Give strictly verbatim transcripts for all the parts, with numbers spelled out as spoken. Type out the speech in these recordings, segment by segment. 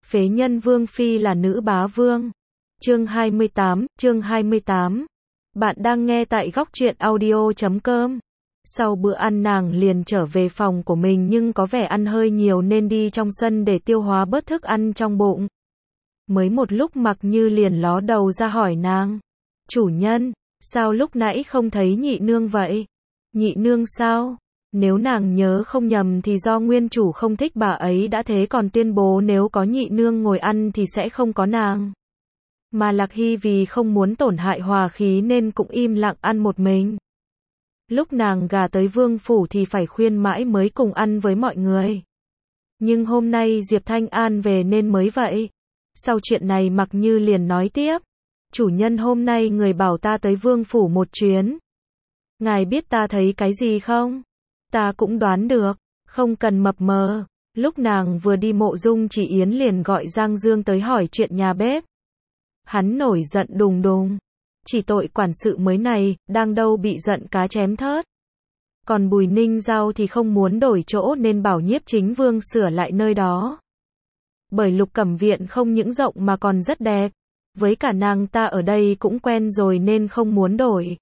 Phế nhân vương phi là nữ bá vương. Chương hai mươi tám, chương hai mươi tám. Bạn đang nghe tại góc truyện audio chấm com. Sau bữa ăn nàng liền trở về phòng của mình nhưng có vẻ ăn hơi nhiều nên đi trong sân để tiêu hóa bớt thức ăn trong bụng. Mới một lúc Mặc Như liền ló đầu ra hỏi nàng. Chủ nhân, sao lúc nãy không thấy nhị nương vậy? Nhị nương sao? Nếu nàng nhớ không nhầm thì do nguyên chủ không thích bà ấy đã thế còn tuyên bố nếu có nhị nương ngồi ăn thì sẽ không có nàng. Mà Lạc Hy vì không muốn tổn hại hòa khí nên cũng im lặng ăn một mình. Lúc nàng gà tới vương phủ thì phải khuyên mãi mới cùng ăn với mọi người. Nhưng hôm nay Diệp Thanh An về nên mới vậy. Sau chuyện này Mặc Như liền nói tiếp. Chủ nhân hôm nay người bảo ta tới vương phủ một chuyến. Ngài biết ta thấy cái gì không? Ta cũng đoán được, không cần mập mờ. Lúc nàng vừa đi Mộ Dung Chỉ Yến liền gọi Giang Dương tới hỏi chuyện nhà bếp. Hắn nổi giận đùng đùng. Chỉ tội quản sự mới này, đang đâu bị giận cá chém thớt. Còn Bùi Ninh Giao thì không muốn đổi chỗ nên bảo Nhiếp Chính Vương sửa lại nơi đó. Bởi Lục Cẩm Viện không những rộng mà còn rất đẹp. Với cả nàng ta ở đây cũng quen rồi nên không muốn đổi.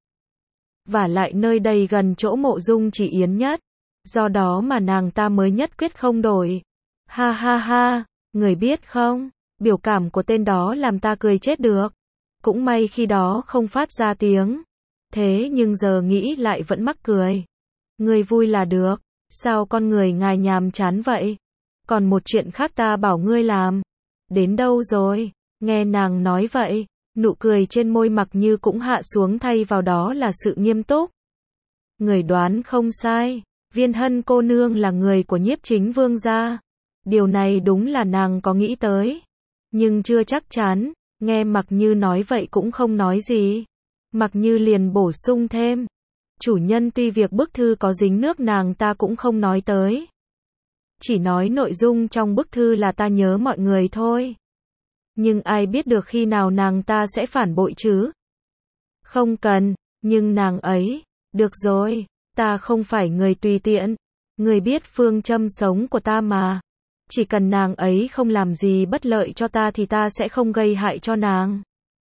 Và lại nơi đây gần chỗ Mộ Dung Chỉ Yến nhất. Do đó mà nàng ta mới nhất quyết không đổi. Ha ha ha, người biết không, biểu cảm của tên đó làm ta cười chết được. Cũng may khi đó không phát ra tiếng. Thế nhưng giờ nghĩ lại vẫn mắc cười. Người vui là được, sao con người ngài nhàm chán vậy? Còn một chuyện khác ta bảo ngươi làm. Đến đâu rồi? Nghe nàng nói vậy, nụ cười trên môi Mặc Như cũng hạ xuống thay vào đó là sự nghiêm túc. Người đoán không sai, Viên Hân cô nương là người của Nhiếp Chính Vương gia. Điều này đúng là nàng có nghĩ tới, nhưng chưa chắc chắn. Nghe Mặc Như nói vậy cũng không nói gì. Mặc Như liền bổ sung thêm. Chủ nhân tuy việc bức thư có dính nước nàng ta cũng không nói tới. Chỉ nói nội dung trong bức thư là ta nhớ mọi người thôi. Nhưng ai biết được khi nào nàng ta sẽ phản bội chứ? Không cần, nhưng nàng ấy, được rồi, ta không phải người tùy tiện. Người biết phương châm sống của ta mà. Chỉ cần nàng ấy không làm gì bất lợi cho ta thì ta sẽ không gây hại cho nàng.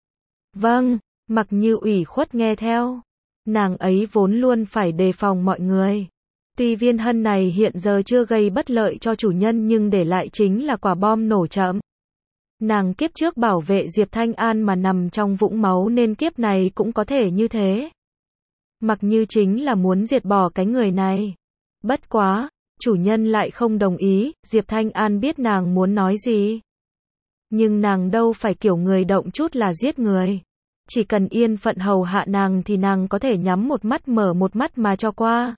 Vâng, Mặc Như ủy khuất nghe theo. Nàng ấy vốn luôn phải đề phòng mọi người. Tuy Viên Hân này hiện giờ chưa gây bất lợi cho chủ nhân nhưng để lại chính là quả bom nổ chậm. Nàng kiếp trước bảo vệ Diệp Thanh An mà nằm trong vũng máu nên kiếp này cũng có thể như thế. Mặc Như chính là muốn diệt bỏ cái người này. Bất quá, chủ nhân lại không đồng ý, Diệp Thanh An biết nàng muốn nói gì. Nhưng nàng đâu phải kiểu người động chút là giết người. Chỉ cần yên phận hầu hạ nàng thì nàng có thể nhắm một mắt mở một mắt mà cho qua.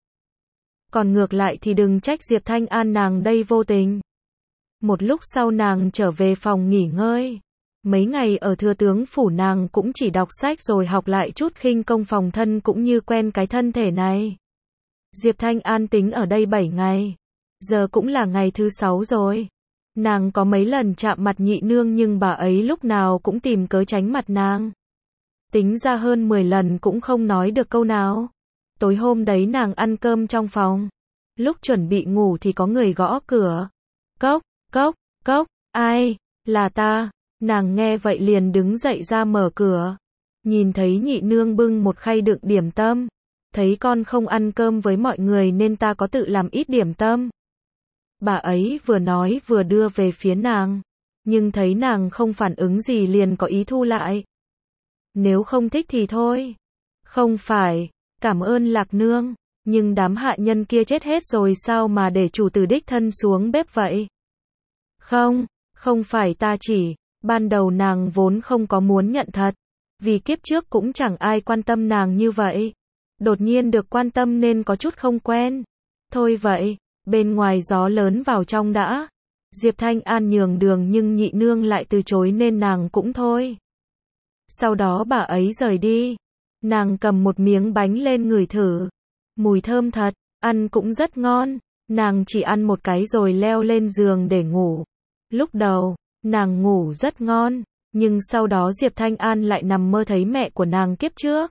Còn ngược lại thì đừng trách Diệp Thanh An nàng đây vô tình. Một lúc sau nàng trở về phòng nghỉ ngơi. Mấy ngày ở thừa tướng phủ nàng cũng chỉ đọc sách rồi học lại chút khinh công phòng thân cũng như quen cái thân thể này. Diệp Thanh An tính ở đây bảy ngày. Giờ cũng là ngày thứ sáu rồi. Nàng có mấy lần chạm mặt nhị nương nhưng bà ấy lúc nào cũng tìm cớ tránh mặt nàng. Tính ra hơn mười lần cũng không nói được câu nào. Tối hôm đấy nàng ăn cơm trong phòng. Lúc chuẩn bị ngủ thì có người gõ cửa. Cốc, cốc, cốc, ai? Là ta. Nàng nghe vậy liền đứng dậy ra mở cửa. Nhìn thấy nhị nương bưng một khay đựng điểm tâm. Thấy con không ăn cơm với mọi người nên ta có tự làm ít điểm tâm. Bà ấy vừa nói vừa đưa về phía nàng. Nhưng thấy nàng không phản ứng gì liền có ý thu lại. Nếu không thích thì thôi. Không phải, cảm ơn Lạc nương. Nhưng đám hạ nhân kia chết hết rồi sao mà để chủ tử đích thân xuống bếp vậy? Không, không phải ta chỉ, ban đầu nàng vốn không có muốn nhận thật. Vì kiếp trước cũng chẳng ai quan tâm nàng như vậy. Đột nhiên được quan tâm nên có chút không quen. Thôi vậy, bên ngoài gió lớn vào trong đã. Diệp Thanh An nhường đường nhưng nhị nương lại từ chối nên nàng cũng thôi. Sau đó bà ấy rời đi. Nàng cầm một miếng bánh lên ngửi thử. Mùi thơm thật, ăn cũng rất ngon. Nàng chỉ ăn một cái rồi leo lên giường để ngủ. Lúc đầu, nàng ngủ rất ngon. Nhưng sau đó Diệp Thanh An lại nằm mơ thấy mẹ của nàng kiếp trước.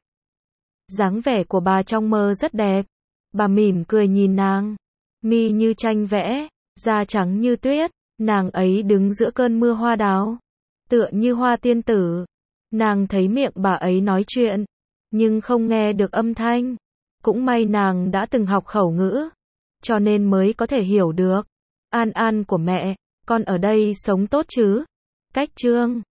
Dáng vẻ của bà trong mơ rất đẹp. Bà mỉm cười nhìn nàng. Mi như tranh vẽ, da trắng như tuyết, Nàng ấy đứng giữa cơn mưa hoa đào, tựa như hoa tiên tử. Nàng thấy miệng bà ấy nói chuyện, nhưng không nghe được âm thanh. Cũng may nàng đã từng học khẩu ngữ, cho nên mới có thể hiểu được. An An của mẹ, con ở đây sống tốt chứ? Cách Trương